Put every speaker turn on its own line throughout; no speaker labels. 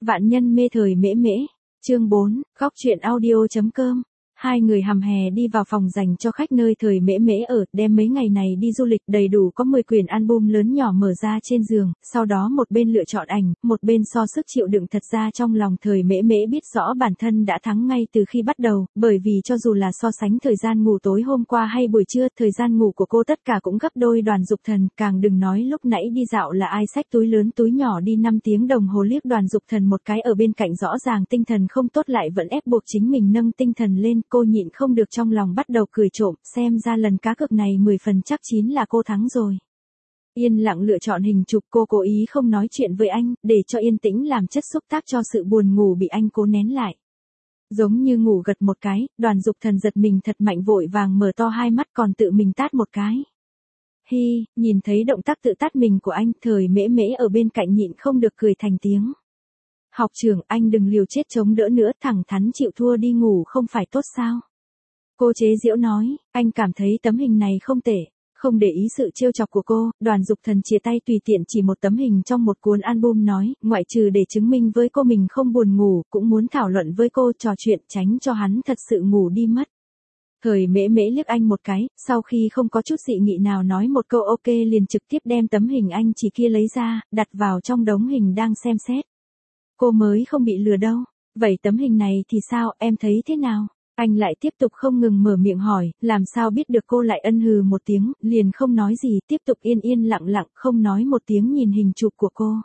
Vạn nhân mê thời mễ mễ. Chương 4, góc truyện audio.com. Hai người hầm hè đi vào phòng dành cho khách nơi thời mễ mễ ở, đem mấy ngày này đi du lịch đầy đủ có 10 quyển album lớn nhỏ mở ra trên giường, sau đó một bên lựa chọn ảnh, một bên so sức chịu đựng. Thật ra trong lòng thời mễ mễ biết rõ bản thân đã thắng ngay từ khi bắt đầu, bởi vì cho dù là so sánh thời gian ngủ tối hôm qua hay buổi trưa, thời gian ngủ của cô tất cả cũng gấp đôi Đoàn Dục Thần, càng đừng nói lúc nãy đi dạo là ai xách túi lớn túi nhỏ đi 5 tiếng đồng hồ liếc Đoàn Dục Thần một cái ở bên cạnh, rõ ràng tinh thần không tốt lại vẫn ép buộc chính mình nâng tinh thần lên. Cô nhịn không được trong lòng bắt đầu cười trộm, xem ra lần cá cược này 10 phần chắc chín là cô thắng rồi. Yên lặng lựa chọn hình chụp, cô cố ý không nói chuyện với anh, để cho yên tĩnh làm chất xúc tác cho sự buồn ngủ bị anh cố nén lại. Giống như ngủ gật một cái, Đoàn Dục Thần giật mình thật mạnh, vội vàng mở to hai mắt còn tự mình tát một cái. Hi, nhìn thấy động tác tự tát mình của anh, thời mễ mễ ở bên cạnh nhịn không được cười thành tiếng. Học trưởng, anh đừng liều chết chống đỡ nữa, thẳng thắn chịu thua đi ngủ không phải tốt sao? Cô chế giễu nói, anh cảm thấy tấm hình này không tệ. Không để ý sự trêu chọc của cô, Đoàn Dục Thần chia tay tùy tiện chỉ một tấm hình trong một cuốn album nói, ngoại trừ để chứng minh với cô mình không buồn ngủ, cũng muốn thảo luận với cô, trò chuyện tránh cho hắn thật sự ngủ đi mất. Thời mễ mễ liếc anh một cái, sau khi không có chút dị nghị nào nói một câu ok liền trực tiếp đem tấm hình anh chỉ kia lấy ra, đặt vào trong đống hình đang xem xét. Cô mới không bị lừa đâu. Vậy tấm hình này thì sao, em thấy thế nào? Anh lại tiếp tục không ngừng mở miệng hỏi, làm sao biết được cô lại ân hừ một tiếng, liền không nói gì, tiếp tục yên yên lặng lặng, không nói một tiếng nhìn hình chụp của cô.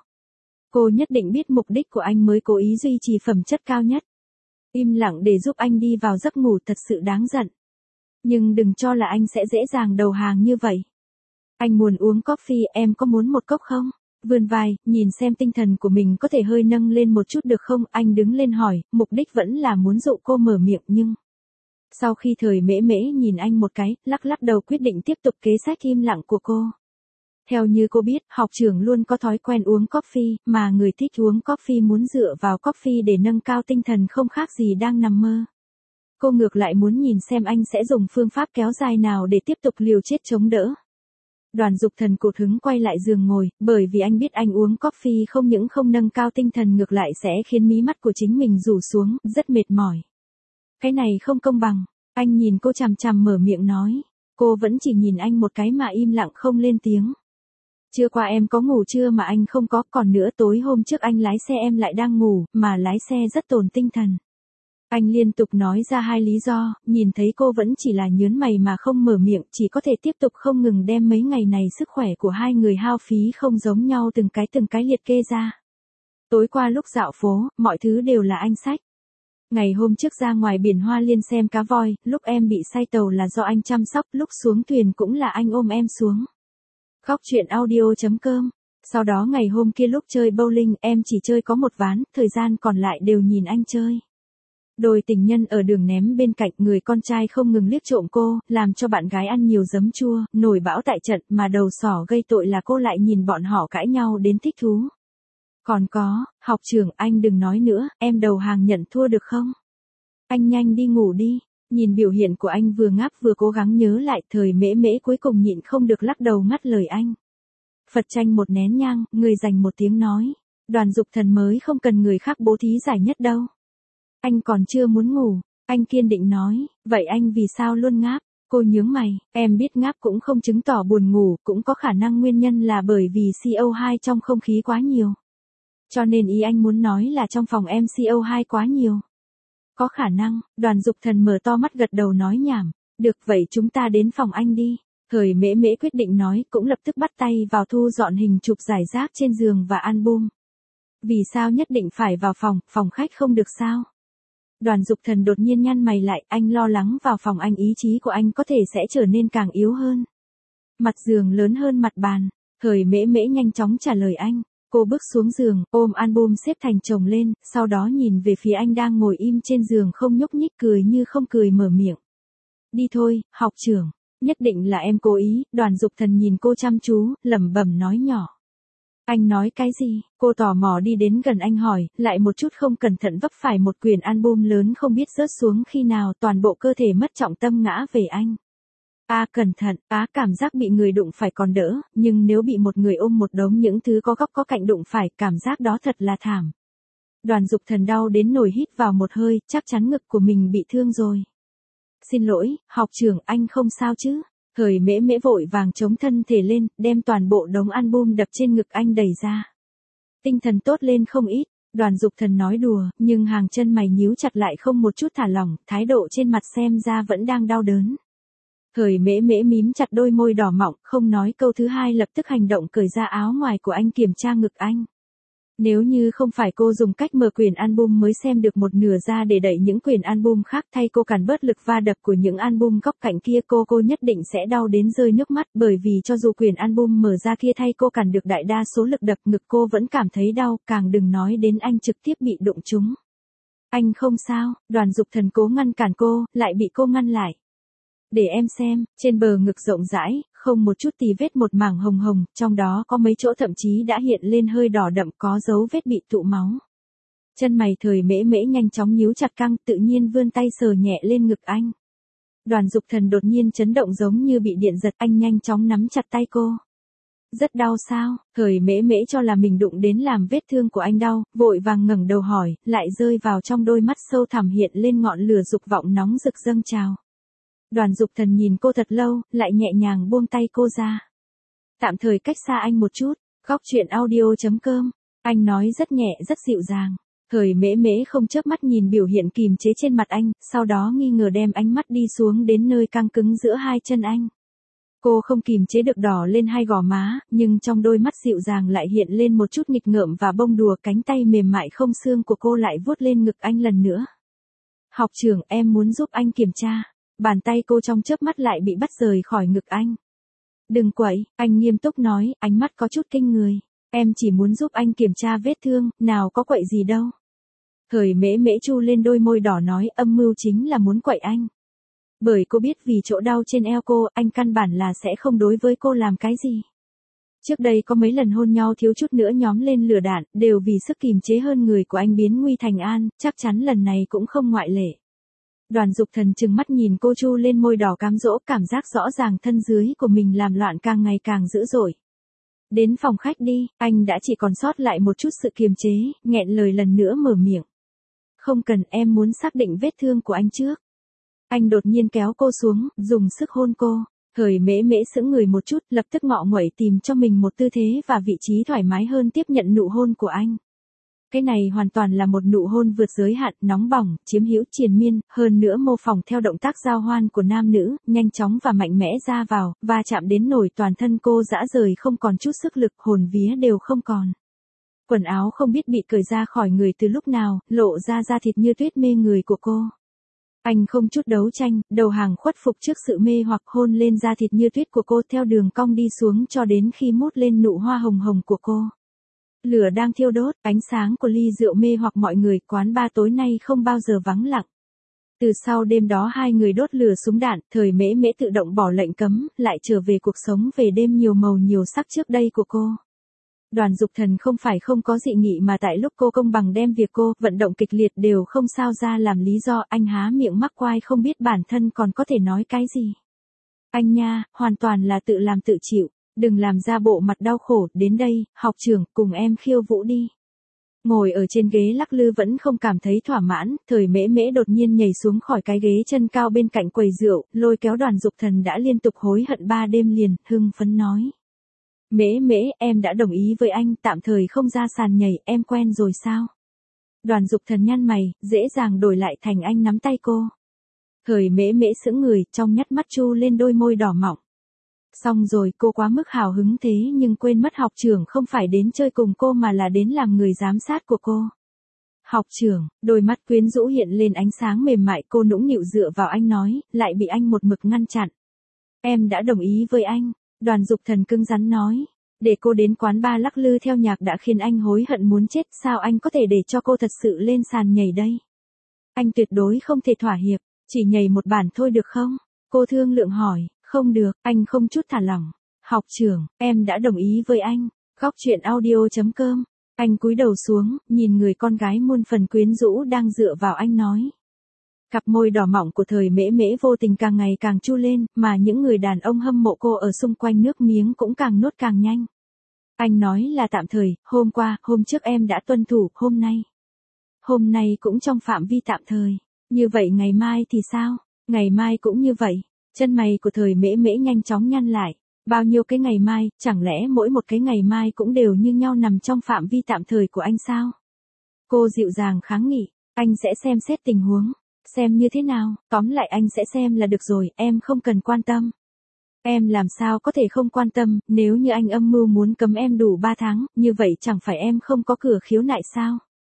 Cô nhất định biết mục đích của anh mới cố ý duy trì phẩm chất cao nhất. Im lặng để giúp anh đi vào giấc ngủ thật sự đáng giận. Nhưng đừng cho là anh sẽ dễ dàng đầu hàng như vậy. Anh muốn uống coffee, em có muốn một cốc không? Vươn vai, nhìn xem tinh thần của mình có thể hơi nâng lên một chút được không? Anh đứng lên hỏi, mục đích vẫn là muốn dụ cô mở miệng nhưng... Sau khi thời mễ mễ nhìn anh một cái, lắc lắc đầu quyết định tiếp tục kế sách im lặng của cô. Theo như cô biết, học trưởng luôn có thói quen uống coffee, mà người thích uống coffee muốn dựa vào coffee để nâng cao tinh thần không khác gì đang nằm mơ. Cô ngược lại muốn nhìn xem anh sẽ dùng phương pháp kéo dài nào để tiếp tục liều chết chống đỡ. Đoàn Dục Thần cụt hứng quay lại giường ngồi, bởi vì anh biết anh uống coffee không những không nâng cao tinh thần ngược lại sẽ khiến mí mắt của chính mình rủ xuống, rất mệt mỏi. Cái này không công bằng, anh nhìn cô chằm chằm mở miệng nói. Cô vẫn chỉ nhìn anh một cái mà im lặng không lên tiếng. Trưa qua em có ngủ chưa mà anh không có, còn nữa tối hôm trước anh lái xe em lại đang ngủ, mà lái xe rất tổn tinh thần. Anh liên tục nói ra hai lý do, nhìn thấy cô vẫn chỉ là nhớn mày mà không mở miệng, chỉ có thể tiếp tục không ngừng đem mấy ngày này sức khỏe của hai người hao phí không giống nhau từng cái liệt kê ra. Tối qua lúc dạo phố, mọi thứ đều là anh xách. Ngày hôm trước ra ngoài biển Hoa Liên xem cá voi, lúc em bị say tàu là do anh chăm sóc, lúc xuống thuyền cũng là anh ôm em xuống. Góc truyện audio.com. Sau đó ngày hôm kia lúc chơi bowling em chỉ chơi có một ván, thời gian còn lại đều nhìn anh chơi. Đôi tình nhân ở đường ném bên cạnh, người con trai không ngừng liếc trộm cô, làm cho bạn gái ăn nhiều giấm chua, nổi bão tại trận, mà đầu sỏ gây tội là cô lại nhìn bọn họ cãi nhau đến thích thú. Còn có, học trưởng, anh đừng nói nữa, em đầu hàng nhận thua được không? Anh nhanh đi ngủ đi. Nhìn biểu hiện của anh vừa ngáp vừa cố gắng nhớ lại, thời mễ mễ cuối cùng nhịn không được lắc đầu ngắt lời anh. Phật tranh một nén nhang, người dành một tiếng nói. Đoàn Dục Thần mới không cần người khác bố thí giải nhất đâu. Anh còn chưa muốn ngủ, anh kiên định nói, vậy anh vì sao luôn ngáp? Cô nhướng mày, em biết ngáp cũng không chứng tỏ buồn ngủ, cũng có khả năng nguyên nhân là bởi vì CO2 trong không khí quá nhiều. Cho nên ý anh muốn nói là trong phòng em CO2 quá nhiều. Có khả năng, Đoàn Dục Thần mở to mắt gật đầu nói nhảm, được vậy chúng ta đến phòng anh đi. Thời mễ mễ quyết định nói, cũng lập tức bắt tay vào thu dọn hình chụp rải rác trên giường và album. Vì sao nhất định phải vào phòng khách không được sao? Đoàn Dục Thần đột nhiên nhăn mày lại, anh lo lắng vào phòng anh ý chí của anh có thể sẽ trở nên càng yếu hơn. Mặt giường lớn hơn mặt bàn, thời mễ mễ nhanh chóng trả lời anh. Cô bước xuống giường, ôm album xếp thành chồng lên, sau đó nhìn về phía anh đang ngồi im trên giường không nhúc nhích, cười như không cười mở miệng. Đi thôi, học trưởng, nhất định là em cố ý. Đoàn Dục Thần nhìn cô chăm chú, lẩm bẩm nói nhỏ. Anh nói cái gì? Cô tò mò đi đến gần anh hỏi, lại một chút không cẩn thận vấp phải một quyển album lớn không biết rớt xuống khi nào, toàn bộ cơ thể mất trọng tâm ngã về anh. Cẩn thận, cảm giác bị người đụng phải còn đỡ, nhưng nếu bị một người ôm một đống những thứ có góc có cạnh đụng phải, cảm giác đó thật là thảm. Đoàn Dục Thần đau đến nổi hít vào một hơi, chắc chắn ngực của mình bị thương rồi. Xin lỗi, học trưởng, anh không sao chứ? Thời Mễ Mễ vội vàng chống thân thể lên, đem toàn bộ đống album đập trên ngực anh đẩy ra. Tinh thần tốt lên không ít, Đoàn Dục Thần nói đùa, nhưng hàng chân mày nhíu chặt lại không một chút thả lỏng, thái độ trên mặt xem ra vẫn đang đau đớn. Thời Mễ Mễ mím chặt đôi môi đỏ mọng, không nói câu thứ hai lập tức hành động cởi ra áo ngoài của anh kiểm tra ngực anh. Nếu như không phải cô dùng cách mở quyển album mới xem được một nửa ra để đẩy những quyển album khác thay cô cản bớt lực va đập của những album góc cạnh kia, cô nhất định sẽ đau đến rơi nước mắt, bởi vì cho dù quyển album mở ra kia thay cô cản được đại đa số lực đập ngực cô vẫn cảm thấy đau, càng đừng nói đến anh trực tiếp bị đụng trúng. Anh không sao, Đoàn Dục Thần cố ngăn cản cô, lại bị cô ngăn lại. Để em xem, trên bờ ngực rộng rãi, không một chút tì vết, một mảng hồng hồng, trong đó có mấy chỗ thậm chí đã hiện lên hơi đỏ đậm, có dấu vết bị tụ máu. Chân mày Thời Mễ Mễ nhanh chóng nhíu chặt căng, tự nhiên vươn tay sờ nhẹ lên ngực anh. Đoàn Dục Thần đột nhiên chấn động giống như bị điện giật, anh nhanh chóng nắm chặt tay cô. Rất đau sao? Thời Mễ Mễ cho là mình đụng đến làm vết thương của anh đau, vội vàng ngẩng đầu hỏi, lại rơi vào trong đôi mắt sâu thẳm hiện lên ngọn lửa dục vọng nóng rực dâng trào. Đoàn Dục Thần nhìn cô thật lâu, lại nhẹ nhàng buông tay cô ra. Tạm thời cách xa anh một chút, góc chuyện audio.com. Anh nói rất nhẹ rất dịu dàng. Thời Mễ Mễ không chớp mắt nhìn biểu hiện kìm chế trên mặt anh, sau đó nghi ngờ đem ánh mắt đi xuống đến nơi căng cứng giữa hai chân anh. Cô không kìm chế được đỏ lên hai gò má, nhưng trong đôi mắt dịu dàng lại hiện lên một chút nghịch ngợm và bông đùa, cánh tay mềm mại không xương của cô lại vuốt lên ngực anh lần nữa. Học trưởng, em muốn giúp anh kiểm tra. Bàn tay cô trong chớp mắt lại bị bắt rời khỏi ngực anh. Đừng quậy, anh nghiêm túc nói, ánh mắt có chút kinh người. Em chỉ muốn giúp anh kiểm tra vết thương, nào có quậy gì đâu. Thời Mễ Mễ chu lên đôi môi đỏ nói, âm mưu chính là muốn quậy anh. Bởi cô biết vì chỗ đau trên eo cô, anh căn bản là sẽ không đối với cô làm cái gì. Trước đây có mấy lần hôn nhau thiếu chút nữa nhóm lên lửa đạn, đều vì sức kìm chế hơn người của anh biến nguy thành an, chắc chắn lần này cũng không ngoại lệ. Đoàn Dục Thần trừng mắt nhìn cô chu lên môi đỏ cám dỗ, cảm giác rõ ràng thân dưới của mình làm loạn càng ngày càng dữ dội. Đến phòng khách đi, anh đã chỉ còn sót lại một chút sự kiềm chế, nghẹn lời lần nữa mở miệng. Không cần, em muốn xác định vết thương của anh trước. Anh đột nhiên kéo cô xuống, dùng sức hôn cô. Thời Mễ Mễ sững người một chút, lập tức ngọ nguậy tìm cho mình một tư thế và vị trí thoải mái hơn tiếp nhận nụ hôn của anh. Cái này hoàn toàn là một nụ hôn vượt giới hạn, nóng bỏng, chiếm hữu triền miên, hơn nữa mô phỏng theo động tác giao hoan của nam nữ, nhanh chóng và mạnh mẽ ra vào, và chạm đến nổi toàn thân cô rã rời không còn chút sức lực, hồn vía đều không còn. Quần áo không biết bị cởi ra khỏi người từ lúc nào, lộ ra da thịt như tuyết mê người của cô. Anh không chút đấu tranh, đầu hàng khuất phục trước sự mê hoặc, hôn lên da thịt như tuyết của cô theo đường cong đi xuống cho đến khi mút lên nụ hoa hồng hồng của cô. Lửa đang thiêu đốt, ánh sáng của ly rượu mê hoặc mọi người, quán bar tối nay không bao giờ vắng lặng. Từ sau đêm đó hai người đốt lửa súng đạn, Thời Mễ Mễ tự động bỏ lệnh cấm, lại trở về cuộc sống về đêm nhiều màu nhiều sắc trước đây của cô. Đoàn Dục Thần không phải không có dị nghị, mà tại lúc cô công bằng đem việc cô vận động kịch liệt đều không sao ra làm lý do, anh há miệng mắc quai không biết bản thân còn có thể nói cái gì. Anh nha, hoàn toàn là tự làm tự chịu. Đừng làm ra bộ mặt đau khổ, đến đây, học trưởng, cùng em khiêu vũ đi. Ngồi ở trên ghế lắc lư vẫn không cảm thấy thỏa mãn, Thời Mễ Mễ đột nhiên nhảy xuống khỏi cái ghế chân cao bên cạnh quầy rượu, lôi kéo Đoàn Dục Thần đã liên tục hối hận 3 đêm liền, hưng phấn nói. Mễ Mễ, em đã đồng ý với anh, tạm thời không ra sàn nhảy, em quen rồi sao? Đoàn Dục Thần nhăn mày, dễ dàng đổi lại thành anh nắm tay cô. Thời Mễ Mễ sững người, trong nhắt mắt chu lên đôi môi đỏ mọng. Xong rồi, cô quá mức hào hứng thế nhưng quên mất học trưởng không phải đến chơi cùng cô mà là đến làm người giám sát của cô. Học trưởng, đôi mắt quyến rũ hiện lên ánh sáng mềm mại, cô nũng nịu dựa vào anh nói, lại bị anh một mực ngăn chặn. Em đã đồng ý với anh, Đoàn Dục Thần cứng rắn nói. Để cô đến quán bar lắc lư theo nhạc đã khiến anh hối hận muốn chết, sao anh có thể để cho cô thật sự lên sàn nhảy đây? Anh tuyệt đối không thể thỏa hiệp, chỉ nhảy một bản thôi được không? Cô thương lượng hỏi. Không được, anh không chút thả lỏng. Học trưởng, em đã đồng ý với anh. Góc chuyện audio.com. Anh cúi đầu xuống, nhìn người con gái muôn phần quyến rũ đang dựa vào anh nói. Cặp môi đỏ mọng của Thời Mễ Mễ vô tình càng ngày càng chu lên, mà những người đàn ông hâm mộ cô ở xung quanh nước miếng cũng càng nuốt càng nhanh. Anh nói là tạm thời, hôm qua, hôm trước em đã tuân thủ, hôm nay. hôm nay cũng trong phạm vi tạm thời. Như vậy ngày mai thì sao? Ngày mai cũng như vậy. Chân mày của Thời Mễ Mễ nhanh chóng nhăn lại. Bao nhiêu cái ngày mai, chẳng lẽ mỗi một cái ngày mai cũng đều như nhau nằm trong phạm vi tạm thời của anh sao? Cô dịu dàng kháng nghị, anh sẽ xem xét tình huống, xem như thế nào, tóm lại anh sẽ xem là được rồi, em không cần quan tâm. Em làm sao có thể không quan tâm, nếu như anh âm mưu muốn cấm em đủ 3 tháng, như vậy chẳng phải em không có cửa khiếu nại sao?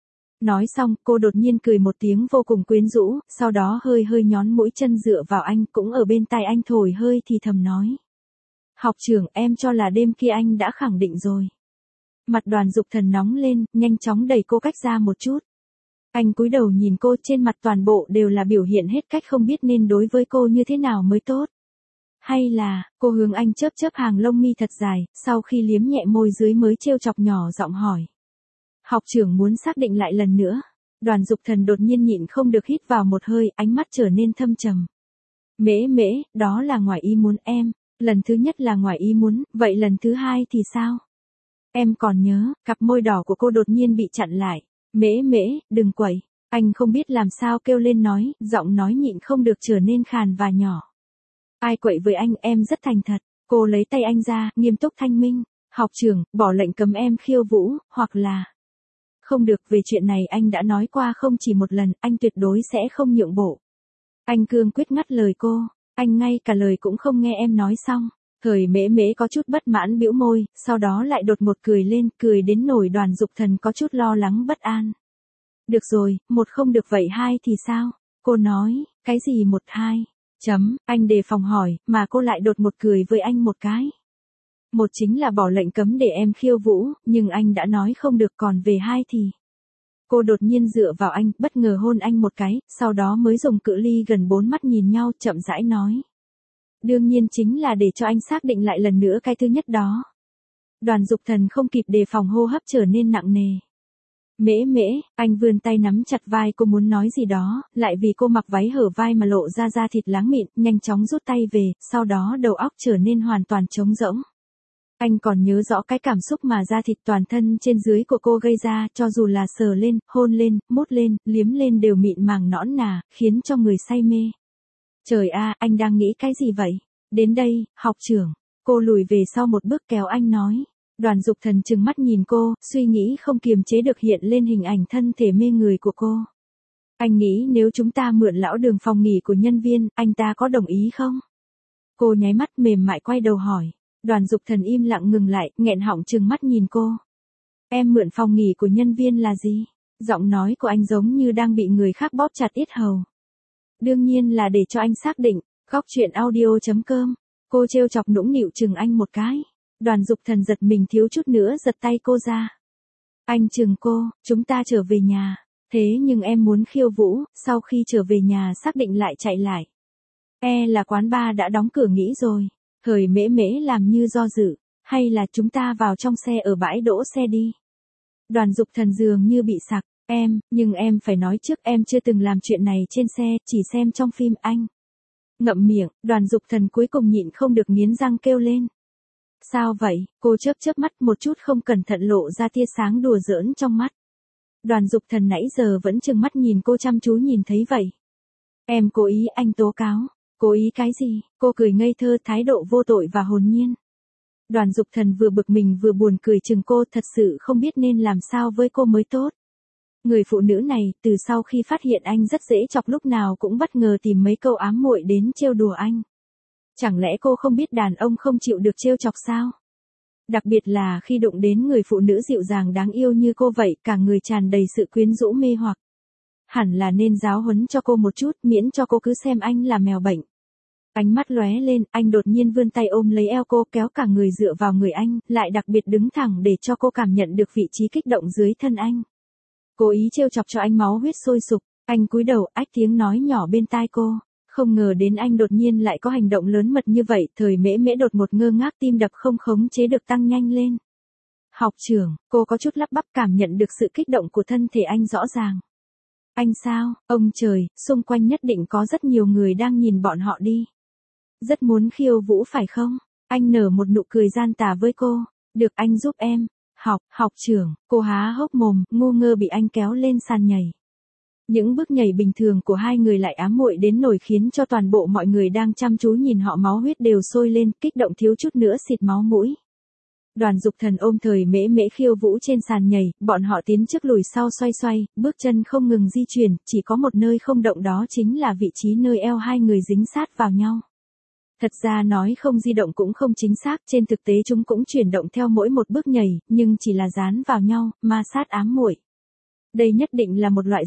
Nói xong, cô đột nhiên cười một tiếng vô cùng quyến rũ, sau đó hơi hơi nhón mũi chân dựa vào anh, cũng ở bên tai anh thổi hơi thì thầm nói. Học trưởng, em cho là đêm kia anh đã khẳng định rồi. Mặt Đoàn Dục Thần nóng lên, nhanh chóng đẩy cô cách ra một chút. Anh cúi đầu nhìn cô, trên mặt toàn bộ đều là biểu hiện hết cách không biết nên đối với cô như thế nào mới tốt. Hay là, cô hướng anh chớp chớp hàng lông mi thật dài, sau khi liếm nhẹ môi dưới mới trêu chọc nhỏ giọng hỏi. Học trưởng muốn xác định lại lần nữa. Đoàn Dục Thần đột nhiên nhịn không được hít vào một hơi, ánh mắt trở nên thâm trầm. Mễ Mễ, đó là ngoài ý muốn em. Lần thứ nhất là ngoài ý muốn, vậy lần thứ hai thì sao? Em còn nhớ, cặp môi đỏ của cô đột nhiên bị chặn lại. Mễ Mễ, đừng quẩy. Anh không biết làm sao kêu lên nói, giọng nói nhịn không được trở nên khàn và nhỏ. Ai quậy với anh, em rất thành thật. Cô lấy tay anh ra, nghiêm túc thanh minh. Học trưởng, bỏ lệnh cấm em khiêu vũ, hoặc là... Không được, về chuyện này anh đã nói qua không chỉ một lần, anh tuyệt đối sẽ không nhượng bộ. Anh cương quyết ngắt lời cô, anh ngay cả lời cũng không nghe em nói xong. Thời Mễ Mễ có chút bất mãn bĩu môi, sau đó lại đột ngột cười lên, cười đến nỗi Đoàn Dục Thần có chút lo lắng bất an. Được rồi, một không được vậy hai thì sao? Cô nói, cái gì một hai? Anh đề phòng hỏi, mà cô lại đột ngột cười với anh một cái. Một chính là bỏ lệnh cấm để em khiêu vũ, nhưng anh đã nói không được, còn về hai thì... Cô đột nhiên dựa vào anh, bất ngờ hôn anh một cái, sau đó mới dùng cự ly gần 4 mắt nhìn nhau, chậm rãi nói. Đương nhiên chính là để cho anh xác định lại lần nữa cái thứ nhất đó. Đoàn Dục Thần không kịp đề phòng, hô hấp trở nên nặng nề. Mễ Mễ, anh vươn tay nắm chặt vai cô muốn nói gì đó, lại vì cô mặc váy hở vai mà lộ ra da thịt láng mịn, nhanh chóng rút tay về, sau đó đầu óc trở nên hoàn toàn trống rỗng. Anh còn nhớ rõ cái cảm xúc mà da thịt toàn thân trên dưới của cô gây ra, cho dù là sờ lên, hôn lên, mút lên, liếm lên đều mịn màng nõn nà, khiến cho người say mê. Trời a, anh đang nghĩ cái gì vậy? Đến đây, học trưởng. Cô lùi về sau một bước kéo anh nói. Đoàn Dục Thần trừng mắt nhìn cô, suy nghĩ không kiềm chế được hiện lên hình ảnh thân thể mê người của cô. Anh nghĩ nếu chúng ta mượn lão Đường phòng nghỉ của nhân viên, anh ta có đồng ý không? Cô nháy mắt mềm mại quay đầu hỏi. Đoàn Dục Thần im lặng ngừng lại, nghẹn họng trừng mắt nhìn cô. Em mượn phòng nghỉ của nhân viên là gì? Giọng nói của anh giống như đang bị người khác bóp chặt yết hầu. Đương nhiên là để cho anh xác định. Góc truyện audio.com. Cô trêu chọc nũng nịu chừng anh một cái. Đoàn Dục Thần giật mình thiếu chút nữa giật tay cô ra. Anh chừng cô, chúng ta trở về nhà. Thế nhưng em muốn khiêu vũ, sau khi trở về nhà xác định lại chạy lại. Là quán bar đã đóng cửa nghỉ rồi. Thời Mễ Mễ làm như do dự, hay là chúng ta vào trong xe ở bãi đỗ xe đi. Đoàn Dục Thần dường như bị sặc, nhưng em phải nói trước em chưa từng làm chuyện này trên xe, chỉ xem trong phim anh. Ngậm miệng, Đoàn Dục Thần cuối cùng nhịn không được nghiến răng kêu lên. Sao vậy? Cô chớp chớp mắt một chút không cẩn thận lộ ra tia sáng đùa giỡn trong mắt. Đoàn Dục Thần nãy giờ vẫn trừng mắt nhìn cô chăm chú nhìn thấy vậy. Em cố ý, anh tố cáo. Cố ý cái gì? Cô cười ngây thơ, thái độ vô tội và hồn nhiên. Đoàn Dục Thần vừa bực mình vừa buồn cười chừng cô, thật sự không biết nên làm sao với cô mới tốt. Người phụ nữ này, từ sau khi phát hiện anh rất dễ chọc lúc nào cũng bất ngờ tìm mấy câu ám muội đến trêu đùa anh. Chẳng lẽ cô không biết đàn ông không chịu được trêu chọc sao? Đặc biệt là khi đụng đến người phụ nữ dịu dàng đáng yêu như cô vậy, cả người tràn đầy sự quyến rũ mê hoặc. Hẳn là nên giáo huấn cho cô một chút, miễn cho cô cứ xem anh là mèo bệnh. Ánh mắt lóe lên, anh đột nhiên vươn tay ôm lấy eo cô, kéo cả người dựa vào người anh, lại đặc biệt đứng thẳng để cho cô cảm nhận được vị trí kích động dưới thân anh. Cố ý trêu chọc cho anh máu huyết sôi sục, anh cúi đầu, ách tiếng nói nhỏ bên tai cô. Không ngờ đến anh đột nhiên lại có hành động lớn mật như vậy, Thời Mễ Mễ đột ngột ngơ ngác, tim đập không khống chế được tăng nhanh lên. Học trưởng, cô có chút lắp bắp, cảm nhận được sự kích động của thân thể anh rõ ràng. Anh sao? Ông trời, xung quanh nhất định có rất nhiều người đang nhìn bọn họ đi. Rất muốn khiêu vũ phải không? Anh nở một nụ cười gian tà với cô. Được, anh giúp em. Học trưởng, cô há hốc mồm, ngu ngơ bị anh kéo lên sàn nhảy. Những bước nhảy bình thường của hai người lại ám muội đến nỗi khiến cho toàn bộ mọi người đang chăm chú nhìn họ máu huyết đều sôi lên, kích động thiếu chút nữa xịt máu mũi. Đoàn Dục Thần ôm Thời Mễ Mễ khiêu vũ trên sàn nhảy, bọn họ tiến trước lùi sau xoay xoay, bước chân không ngừng di chuyển, chỉ có một nơi không động, đó chính là vị trí nơi eo hai người dính sát vào nhau. Thật ra nói không di động cũng không chính xác, trên thực tế chúng cũng chuyển động theo mỗi một bước nhảy, nhưng chỉ là dán vào nhau, ma sát ám muội. Đây nhất định là một loại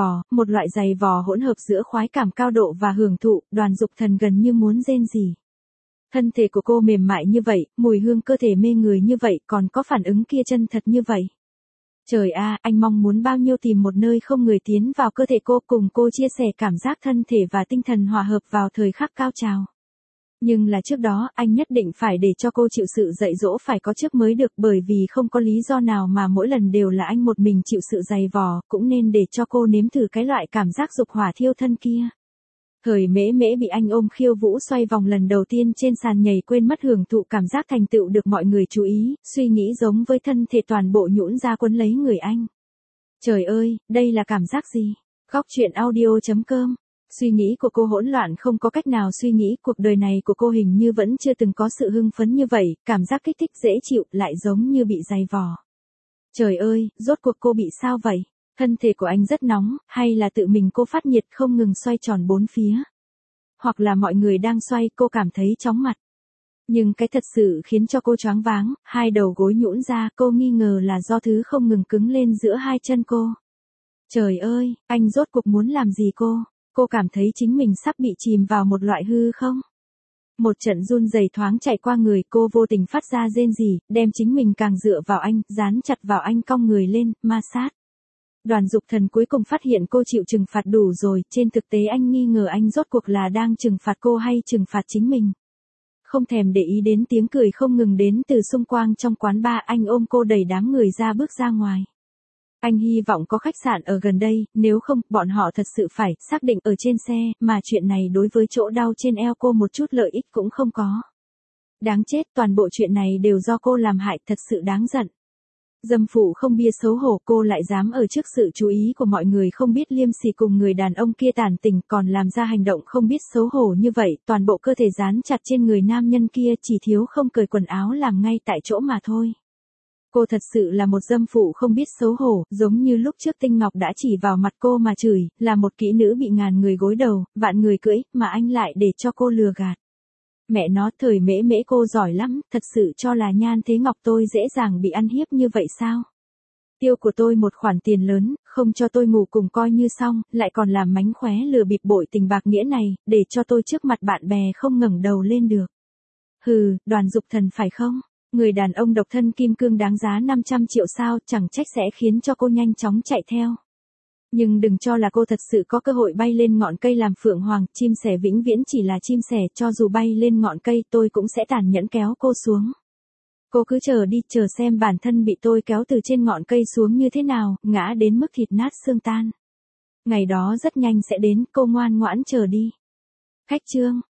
giày vò hỗn hợp giữa khoái cảm cao độ và hưởng thụ, Đoàn Dục Thần gần như muốn rên rỉ. Thân thể của cô mềm mại như vậy, mùi hương cơ thể mê người như vậy, còn có phản ứng kia chân thật như vậy. Trời a, anh mong muốn bao nhiêu tìm một nơi không người tiến vào cơ thể cô, cùng cô chia sẻ cảm giác thân thể và tinh thần hòa hợp vào thời khắc cao trào. Nhưng là trước đó, anh nhất định phải để cho cô chịu sự dạy dỗ phải có trước mới được, bởi vì không có lý do nào mà mỗi lần đều là anh một mình chịu sự dày vò, cũng nên để cho cô nếm thử cái loại cảm giác dục hỏa thiêu thân kia. Thời Mễ Mễ bị anh ôm khiêu vũ xoay vòng lần đầu tiên trên sàn nhảy, quên mất hưởng thụ cảm giác thành tựu được mọi người chú ý, suy nghĩ giống với thân thể toàn bộ nhũn ra quấn lấy người anh. Trời ơi, đây là cảm giác gì? Góc truyện audio.com. Suy nghĩ của cô hỗn loạn không có cách nào suy nghĩ, cuộc đời này của cô hình như vẫn chưa từng có sự hưng phấn như vậy, cảm giác kích thích dễ chịu lại giống như bị dày vò. Trời ơi, rốt cuộc cô bị sao vậy? Thân thể của anh rất nóng, hay là tự mình cô phát nhiệt không ngừng xoay tròn bốn phía? Hoặc là mọi người đang xoay cô cảm thấy chóng mặt? Nhưng cái thật sự khiến cho cô choáng váng, hai đầu gối nhũn ra, cô nghi ngờ là do thứ không ngừng cứng lên giữa hai chân cô. Trời ơi, anh rốt cuộc muốn làm gì cô? Cô cảm thấy chính mình sắp bị chìm vào một loại hư không? Một trận run rẩy thoáng chạy qua người, cô vô tình phát ra rên rỉ, đem chính mình càng dựa vào anh, dán chặt vào anh, cong người lên, ma sát. Đoàn Dục Thần cuối cùng phát hiện cô chịu trừng phạt đủ rồi, trên thực tế anh nghi ngờ anh rốt cuộc là đang trừng phạt cô hay trừng phạt chính mình. Không thèm để ý đến tiếng cười không ngừng đến từ xung quanh trong quán bar, anh ôm cô đẩy đám người ra bước ra ngoài. Anh hy vọng có khách sạn ở gần đây, nếu không, bọn họ thật sự phải xác định ở trên xe, mà chuyện này đối với chỗ đau trên eo cô một chút lợi ích cũng không có. Đáng chết, toàn bộ chuyện này đều do cô làm hại, thật sự đáng giận. Dâm phụ không bia xấu hổ, cô lại dám ở trước sự chú ý của mọi người không biết liêm sỉ cùng người đàn ông kia tàn tình, còn làm ra hành động không biết xấu hổ như vậy, toàn bộ cơ thể dán chặt trên người nam nhân kia, chỉ thiếu không cởi quần áo làm ngay tại chỗ mà thôi. Cô thật sự là một dâm phụ không biết xấu hổ, giống như lúc trước Tinh Ngọc đã chỉ vào mặt cô mà chửi, là một kỹ nữ bị ngàn người gối đầu, vạn người cưỡi, mà anh lại để cho cô lừa gạt. Mẹ nó, Thời Mễ Mễ cô giỏi lắm, thật sự cho là Nhan Thế Ngọc tôi dễ dàng bị ăn hiếp như vậy sao? Tiêu của tôi một khoản tiền lớn, không cho tôi ngủ cùng coi như xong, lại còn làm mánh khóe lừa bịp bội tình bạc nghĩa này, để cho tôi trước mặt bạn bè không ngẩng đầu lên được. Hừ, Đoàn Dục Thần phải không? Người đàn ông độc thân kim cương đáng giá 500 triệu sao, chẳng trách sẽ khiến cho cô nhanh chóng chạy theo. Nhưng đừng cho là cô thật sự có cơ hội bay lên ngọn cây làm phượng hoàng, chim sẻ vĩnh viễn chỉ là chim sẻ, cho dù bay lên ngọn cây tôi cũng sẽ tàn nhẫn kéo cô xuống. Cô cứ chờ đi, chờ xem bản thân bị tôi kéo từ trên ngọn cây xuống như thế nào, ngã đến mức thịt nát xương tan. Ngày đó rất nhanh sẽ đến, cô ngoan ngoãn chờ đi. Khách trương.